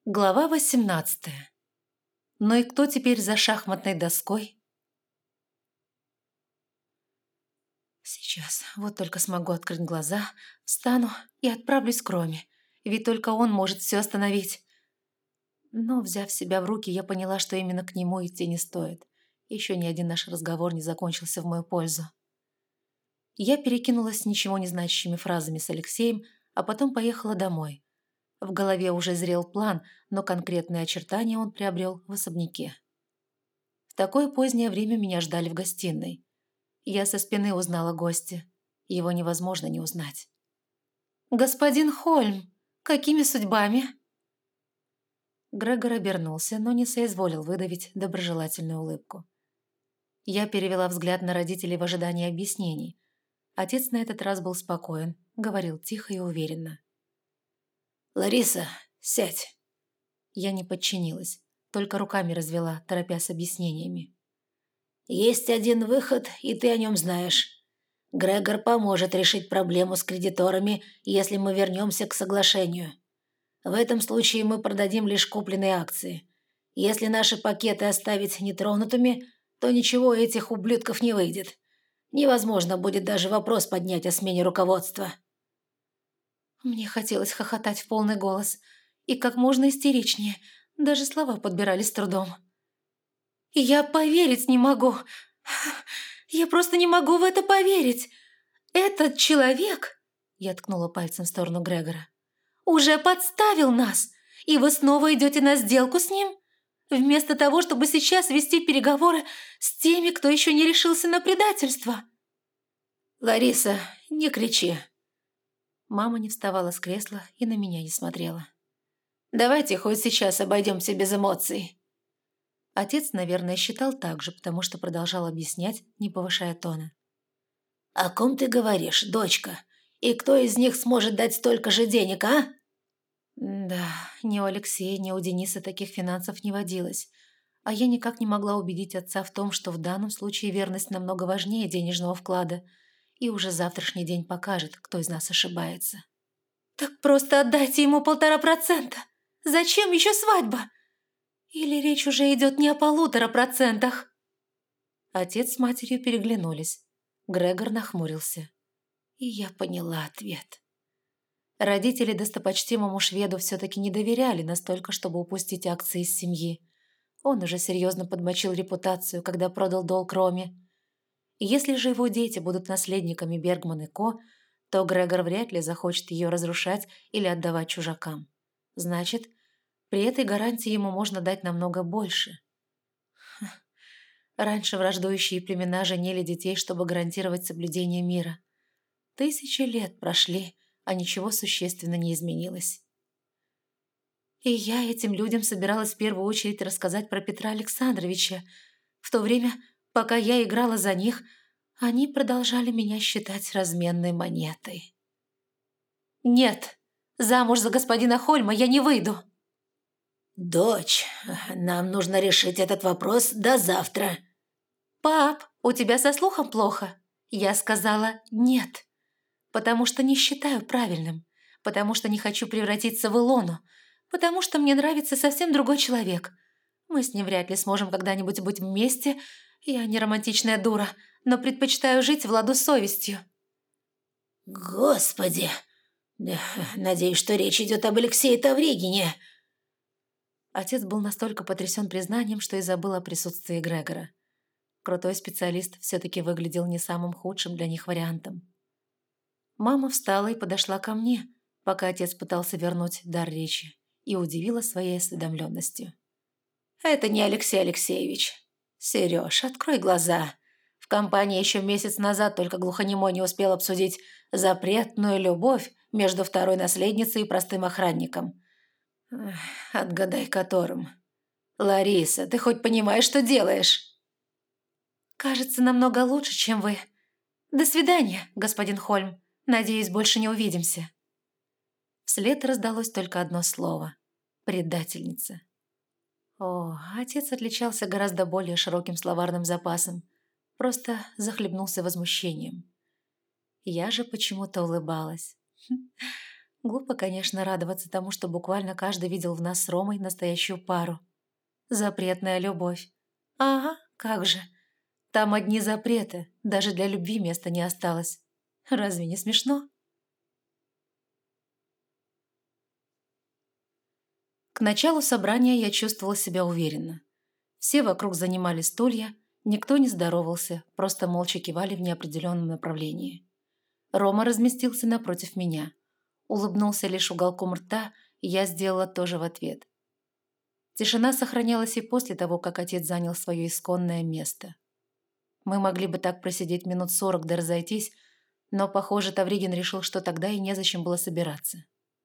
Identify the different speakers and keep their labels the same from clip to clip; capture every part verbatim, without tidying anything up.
Speaker 1: Глава восемнадцатая. Ну и кто теперь за шахматной доской? Сейчас вот только смогу открыть глаза, встану и отправлюсь к Роме, ведь только он может все остановить. Но, взяв себя в руки, я поняла, что именно к нему идти не стоит. Еще ни один наш разговор не закончился в мою пользу. Я перекинулась ничего не значащими фразами с Алексеем, а потом поехала домой. В голове уже зрел план, но конкретные очертания он приобрел в особняке. В такое позднее время меня ждали в гостиной. Я со спины узнала гостя. Его невозможно не узнать. «Господин Хольм, какими судьбами?» Грегор обернулся, но не соизволил выдавить доброжелательную улыбку. Я перевела взгляд на родителей в ожидании объяснений. Отец на этот раз был спокоен, говорил тихо и уверенно. «Лариса, сядь!» Я не подчинилась, только руками развела, торопя с объяснениями. «Есть один выход, и ты о нем знаешь. Грегор поможет решить проблему с кредиторами, если мы вернемся к соглашению. В этом случае мы продадим лишь купленные акции. Если наши пакеты оставить нетронутыми, то ничего у этих ублюдков не выйдет. Невозможно будет даже вопрос поднять о смене руководства». Мне хотелось хохотать в полный голос и как можно истеричнее, даже слова подбирались с трудом. «Я поверить не могу! Я просто не могу в это поверить! Этот человек...» Я ткнула пальцем в сторону Грегора. «Уже подставил нас, и вы снова идете на сделку с ним? Вместо того, чтобы сейчас вести переговоры с теми, кто еще не решился на предательство!» «Лариса, не кричи!» Мама не вставала с кресла и на меня не смотрела. «Давайте хоть сейчас обойдемся без эмоций». Отец, наверное, считал так же, потому что продолжал объяснять, не повышая тона. «О ком ты говоришь, дочка? И кто из них сможет дать столько же денег, а?» Да, ни у Алексея, ни у Дениса таких финансов не водилось. А я никак не могла убедить отца в том, что в данном случае верность намного важнее денежного вклада. И уже завтрашний день покажет, кто из нас ошибается. «Так просто отдайте ему полтора процента! Зачем еще свадьба? Или речь уже идет не о полутора процентах?» Отец с матерью переглянулись. Грегор нахмурился. И я поняла ответ. Родители достопочтимому шведу все-таки не доверяли настолько, чтобы упустить акции из семьи. Он уже серьезно подмочил репутацию, когда продал долг Роме. Если же его дети будут наследниками Бергман и Ко, то Грегор вряд ли захочет ее разрушать или отдавать чужакам. Значит, при этой гарантии ему можно дать намного больше. Раньше враждующие племена женили детей, чтобы гарантировать соблюдение мира. Тысячи лет прошли, а ничего существенно не изменилось. И я этим людям собиралась в первую очередь рассказать про Петра Александровича. В то время, пока я играла за них, они продолжали меня считать разменной монетой. «Нет, замуж за господина Хольма я не выйду». «Дочь, нам нужно решить этот вопрос до завтра». «Пап, у тебя со слухом плохо?» Я сказала «нет», потому что не считаю правильным, потому что не хочу превратиться в Илону, потому что мне нравится совсем другой человек. Мы с ним вряд ли сможем когда-нибудь быть вместе. Я не романтичная дура, но предпочитаю жить в ладу с совестью». «Господи! Надеюсь, что речь идет об Алексее Тавригине». Отец был настолько потрясен признанием, что и забыл о присутствии Грегора. Крутой специалист все-таки выглядел не самым худшим для них вариантом. Мама встала и подошла ко мне, пока отец пытался вернуть дар речи, и удивила своей осведомленностью. «Это не Алексей Алексеевич. Сереж, открой глаза. В компании еще месяц назад только глухонемой не успел обсудить запретную любовь между второй наследницей и простым охранником. Эх, отгадай которым. Лариса, ты хоть понимаешь, что делаешь?» «Кажется, намного лучше, чем вы. До свидания, господин Хольм. Надеюсь, больше не увидимся». Вслед раздалось только одно слово – предательница. О, отец отличался гораздо более широким словарным запасом. Просто захлебнулся возмущением. Я же почему-то улыбалась. Глупо, конечно, радоваться тому, что буквально каждый видел в нас с Ромой настоящую пару. Запретная любовь. Ага, как же. Там одни запреты, даже для любви места не осталось. Разве не смешно? К началу собрания я чувствовала себя уверенно. Все вокруг занимали стулья, никто не здоровался, просто молча кивали в неопределенном направлении. Рома разместился напротив меня. Улыбнулся лишь уголком рта, и я сделала то же в ответ. Тишина сохранялась и после того, как отец занял свое исконное место. Мы могли бы так просидеть минут сорок да разойтись, но, похоже, Тавригин решил, что тогда и незачем было собираться.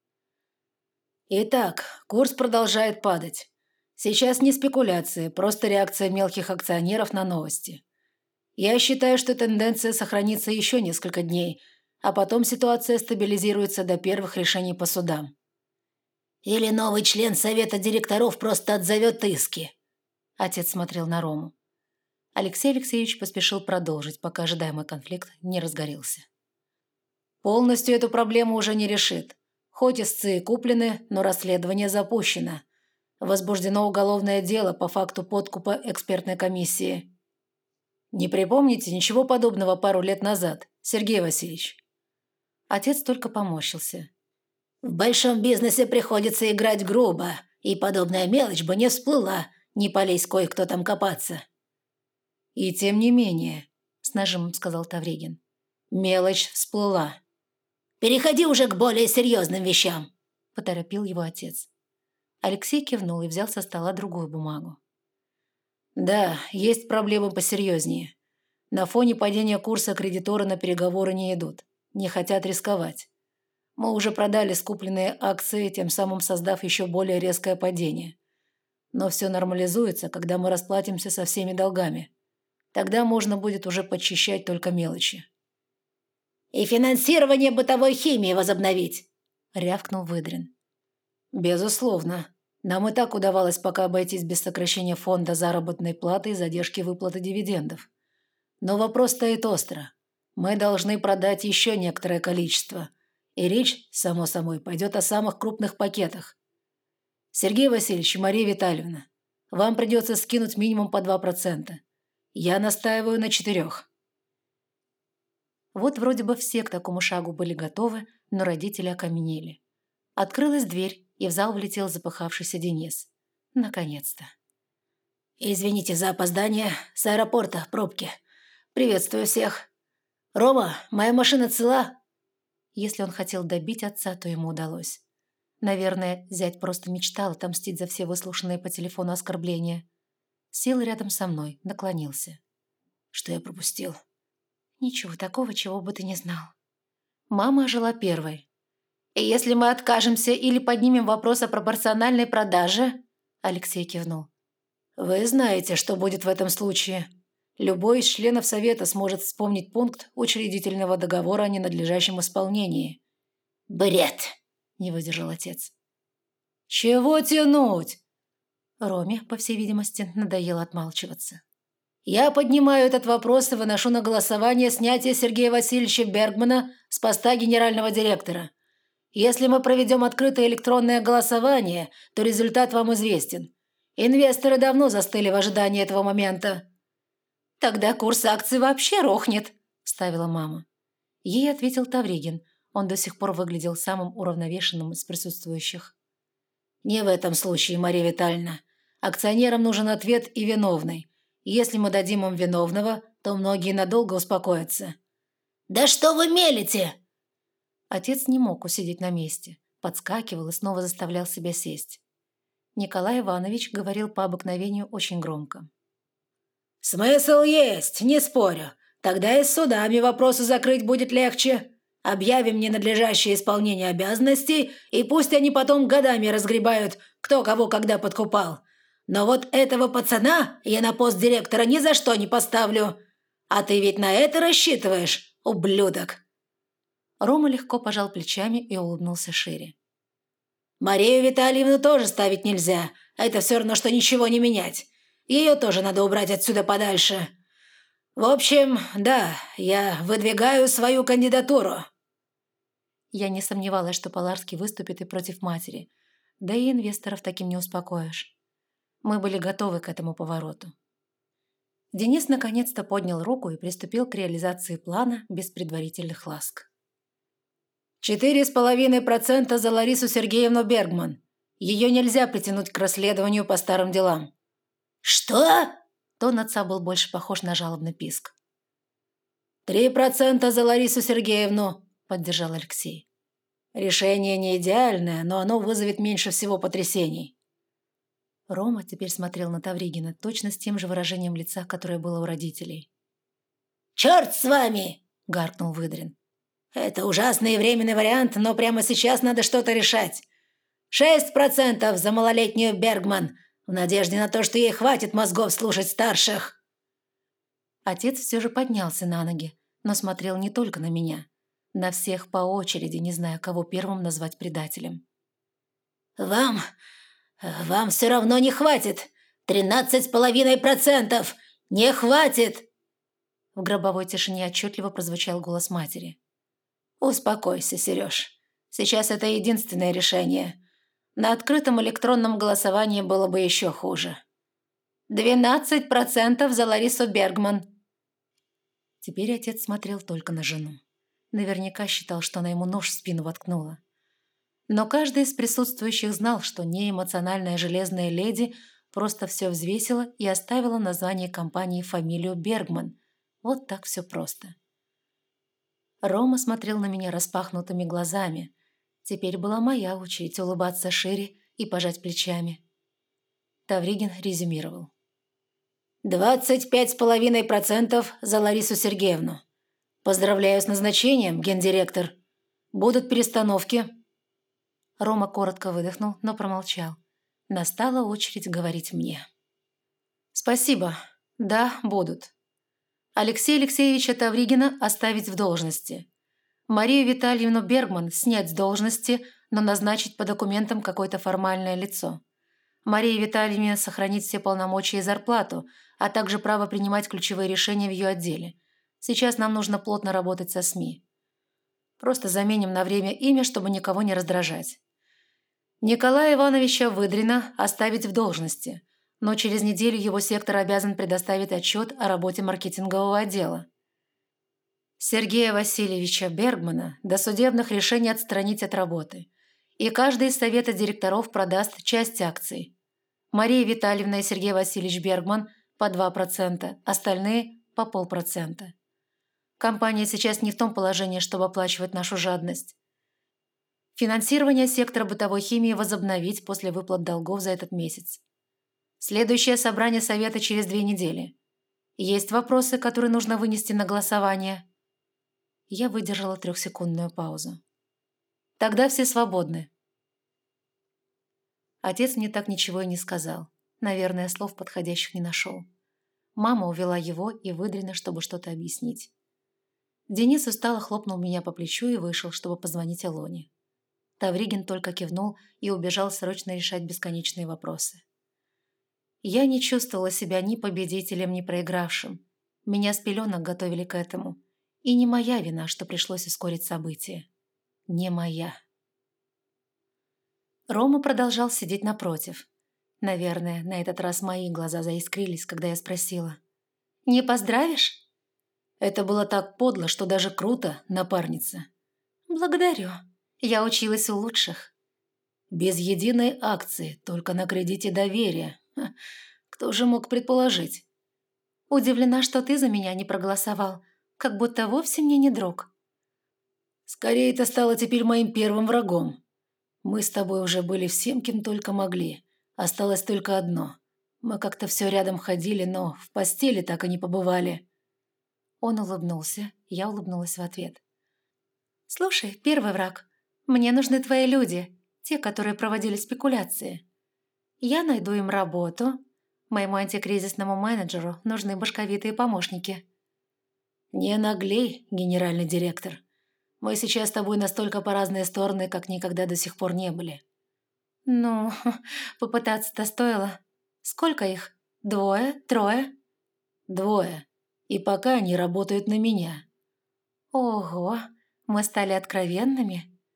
Speaker 1: Итак, курс продолжает падать. Сейчас не спекуляции, просто реакция мелких акционеров на новости. Я считаю, что тенденция сохранится еще несколько дней, а потом ситуация стабилизируется до первых решений по судам. Или новый член совета директоров просто отзовет иски. Отец смотрел на Рому. Алексей Алексеевич поспешил продолжить, пока ожидаемый конфликт не разгорелся. Полностью эту проблему уже не решит. Хоть истцы и куплены, но расследование запущено. Возбуждено уголовное дело по факту подкупа экспертной комиссии. Не припомните ничего подобного пару лет назад, Сергей Васильевич? Отец только поморщился. В большом бизнесе приходится играть грубо, и подобная мелочь бы не всплыла, не полезь кое-кто там копаться. И тем не менее, с нажимом сказал Тавригин, мелочь всплыла. «Переходи уже к более серьезным вещам», – поторопил его отец. Алексей кивнул и взял со стола другую бумагу. «Да, есть проблемы посерьезнее. На фоне падения курса кредиторы на переговоры не идут, не хотят рисковать. Мы уже продали скупленные акции, тем самым создав еще более резкое падение. Но все нормализуется, когда мы расплатимся со всеми долгами. Тогда можно будет уже подчищать только мелочи». «И финансирование бытовой химии возобновить», – рявкнул Выдрин. «Безусловно. Нам и так удавалось пока обойтись без сокращения фонда заработной платы и задержки выплаты дивидендов. Но вопрос стоит остро. Мы должны продать еще некоторое количество. И речь, само собой, пойдет о самых крупных пакетах. Сергей Васильевич и Мария Витальевна, вам придется скинуть минимум по два процента. Я настаиваю на четырех». Вот вроде бы все к такому шагу были готовы, но родители окаменели. Открылась дверь, и в зал влетел запыхавшийся Денис. Наконец-то. «Извините за опоздание. С аэропорта пробки. Приветствую всех. Рома, моя машина цела?» Если он хотел добить отца, то ему удалось. Наверное, зять просто мечтал отомстить за все выслушанные по телефону оскорбления. Сел рядом со мной, наклонился. «Что я пропустил?» «Ничего такого, чего бы ты не знал». Мама ожила первой. «И если мы откажемся или поднимем вопрос о пропорциональной продаже?» Алексей кивнул. «Вы знаете, что будет в этом случае. Любой из членов совета сможет вспомнить пункт учредительного договора о ненадлежащем исполнении». «Бред!» – не выдержал отец. «Чего тянуть?» Роме, по всей видимости, надоело отмалчиваться. «Я поднимаю этот вопрос и выношу на голосование снятие Сергея Васильевича Бергмана с поста генерального директора. Если мы проведем открытое электронное голосование, то результат вам известен. Инвесторы давно застыли в ожидании этого момента». «Тогда курс акций вообще рухнет», – вставила мама. Ей ответил Тавригин. Он до сих пор выглядел самым уравновешенным из присутствующих. «Не в этом случае, Мария Витальевна. Акционерам нужен ответ и виновный. Если мы дадим им виновного, то многие надолго успокоятся». «Да что вы мелите?» Отец не мог усидеть на месте, подскакивал и снова заставлял себя сесть. Николай Иванович говорил по обыкновению очень громко. «Смысл есть, не спорю. Тогда и с судами вопросы закрыть будет легче. Объявим ненадлежащее исполнение обязанностей, и пусть они потом годами разгребают, кто кого когда подкупал. Но вот этого пацана я на пост директора ни за что не поставлю. А ты ведь на это рассчитываешь, ублюдок?» Рома легко пожал плечами и улыбнулся шире. «Марию Витальевну тоже ставить нельзя. Это все равно, что ничего не менять. Ее тоже надо убрать отсюда подальше. В общем, да, я выдвигаю свою кандидатуру». Я не сомневалась, что Поларский выступит и против матери. Да и инвесторов таким не успокоишь. Мы были готовы к этому повороту. Денис наконец-то поднял руку и приступил к реализации плана без предварительных ласк. «Четыре с половиной процента за Ларису Сергеевну Бергман. Ее нельзя притянуть к расследованию по старым делам».
Speaker 2: «Что?»
Speaker 1: Тон отца был больше похож на жалобный писк.
Speaker 2: «Три процента за Ларису Сергеевну»,
Speaker 1: – поддержал Алексей.
Speaker 2: «Решение не идеальное, но оно вызовет меньше всего потрясений».
Speaker 1: Рома теперь смотрел на Тавригина точно с тем же выражением лица, которое было у родителей.
Speaker 2: «Черт с вами!»
Speaker 1: – гаркнул Выдрин.
Speaker 2: «Это ужасный и временный вариант, но прямо сейчас надо что-то решать. Шесть процентов за малолетнюю Бергман, в надежде на то, что ей хватит мозгов слушать старших».
Speaker 1: Отец все же поднялся на ноги, но смотрел не только на меня. На всех по очереди, не зная, кого первым назвать предателем.
Speaker 2: «Вам... вам все равно не хватит. Тринадцать с половиной процентов. Не хватит!»
Speaker 1: В гробовой тишине отчетливо прозвучал голос матери.
Speaker 2: «Успокойся, Сереж. Сейчас это единственное решение. На открытом электронном голосовании было бы еще хуже. Двенадцать процентов за Ларису Бергман».
Speaker 1: Теперь отец смотрел только на жену. Наверняка считал, что она ему нож в спину воткнула. Но каждый из присутствующих знал, что неэмоциональная железная леди просто все взвесила и оставила название компании фамилию Бергман. Вот так все просто. Рома смотрел на меня распахнутыми глазами. Теперь была моя очередь улыбаться шире и пожать плечами. Тавригин резюмировал.
Speaker 2: «Двадцать пять с половиной процентов за Ларису Сергеевну. Поздравляю с назначением, гендиректор. Будут перестановки».
Speaker 1: Рома коротко выдохнул, но промолчал. Настала очередь говорить мне. «Спасибо. Да, будут. Алексея Алексеевича Тавригина оставить в должности. Марию Витальевну Бергман снять с должности, но назначить по документам какое-то формальное лицо. Марии Витальевне сохранить все полномочия и зарплату, а также право принимать ключевые решения в ее отделе. Сейчас нам нужно плотно работать со СМИ. Просто заменим на время имя, чтобы никого не раздражать. Николая Ивановича Выдрина оставить в должности, но через неделю его сектор обязан предоставить отчет о работе маркетингового отдела. Сергея Васильевича Бергмана до судебных решений отстранить от работы, и каждый из совета директоров продаст часть акций. Мария Витальевна и Сергей Васильевич Бергман по два процента, остальные по полпроцента. Компания сейчас не в том положении, чтобы оплачивать нашу жадность. Финансирование сектора бытовой химии возобновить после выплат долгов за этот месяц. Следующее собрание совета через две недели. Есть вопросы, которые нужно вынести на голосование?» Я выдержала трехсекундную паузу. «Тогда все свободны». Отец мне так ничего и не сказал. Наверное, слов подходящих не нашел. Мама увела его и Выдрина, чтобы что-то объяснить. Денис устало хлопнул меня по плечу и вышел, чтобы позвонить Алоне. Тавригин только кивнул и убежал срочно решать бесконечные вопросы. Я не чувствовала себя ни победителем, ни проигравшим. Меня с пеленок готовили к этому. И не моя вина, что пришлось ускорить события. Не моя. Рома продолжал сидеть напротив. Наверное, на этот раз мои глаза заискрились, когда я спросила. «Не поздравишь?»
Speaker 2: Это было так подло, что даже круто, напарница.
Speaker 1: «Благодарю. Я училась у лучших».
Speaker 2: «Без единой акции, только на кредите доверия. Ха, кто же мог предположить?»
Speaker 1: «Удивлена, что ты за меня не проголосовал, как будто вовсе мне не друг».
Speaker 2: «Скорее, это стало теперь моим первым врагом. Мы с тобой уже были всем, кем только могли. Осталось только одно. Мы как-то все рядом ходили, но в постели так и не побывали».
Speaker 1: Он улыбнулся, я улыбнулась в ответ. «Слушай, первый враг, мне нужны твои люди, те, которые проводили спекуляции. Я найду им работу. Моему антикризисному менеджеру нужны башковитые помощники».
Speaker 2: «Не наглей, генеральный директор. Мы сейчас с тобой настолько по разные стороны, как никогда до сих пор не были».
Speaker 1: «Ну, попытаться-то стоило. Сколько их? Двое? Трое?»
Speaker 2: «Двое. И пока они работают на меня».
Speaker 1: «Ого, мы стали откровенными?»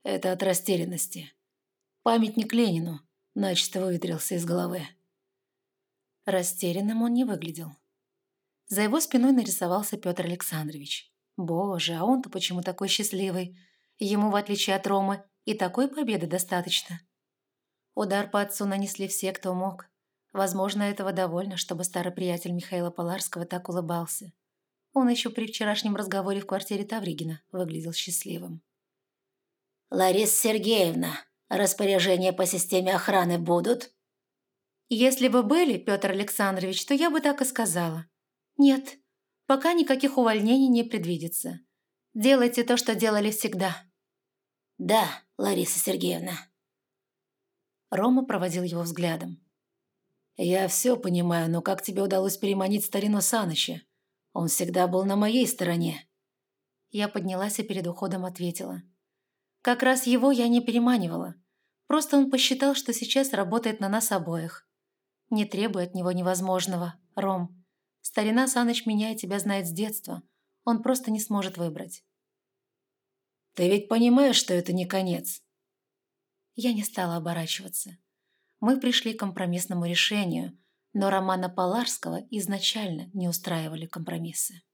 Speaker 2: Это от растерянности. Памятник Ленину начисто выветрился из головы.
Speaker 1: Растерянным он не выглядел. За его спиной нарисовался Петр Александрович. Боже, а он-то почему такой счастливый? Ему, в отличие от Ромы, и такой победы достаточно. Удар по отцу нанесли все, кто мог. Возможно, этого довольно, чтобы старый приятель Михаила Поларского так улыбался. Он еще при вчерашнем разговоре в квартире Тавригина выглядел счастливым.
Speaker 2: «Лариса Сергеевна, распоряжения по системе охраны будут?»
Speaker 1: «Если бы были, Петр Александрович, то я бы так и сказала. Нет, пока никаких увольнений не предвидится. Делайте то, что делали всегда».
Speaker 2: «Да, Лариса Сергеевна».
Speaker 1: Рома проводил его взглядом.
Speaker 2: «Я все понимаю, но как тебе удалось переманить старину Саныча? Он всегда был на моей стороне».
Speaker 1: Я поднялась и перед уходом ответила. Как раз его я не переманивала. Просто он посчитал, что сейчас работает на нас обоих. Не требуй от него невозможного, Ром. Старина Саныч меня и тебя знает с детства. Он просто не сможет выбрать.
Speaker 2: «Ты ведь понимаешь, что это не конец?»
Speaker 1: Я не стала оборачиваться. Мы пришли к компромиссному решению, но Романа Поларского изначально не устраивали компромиссы.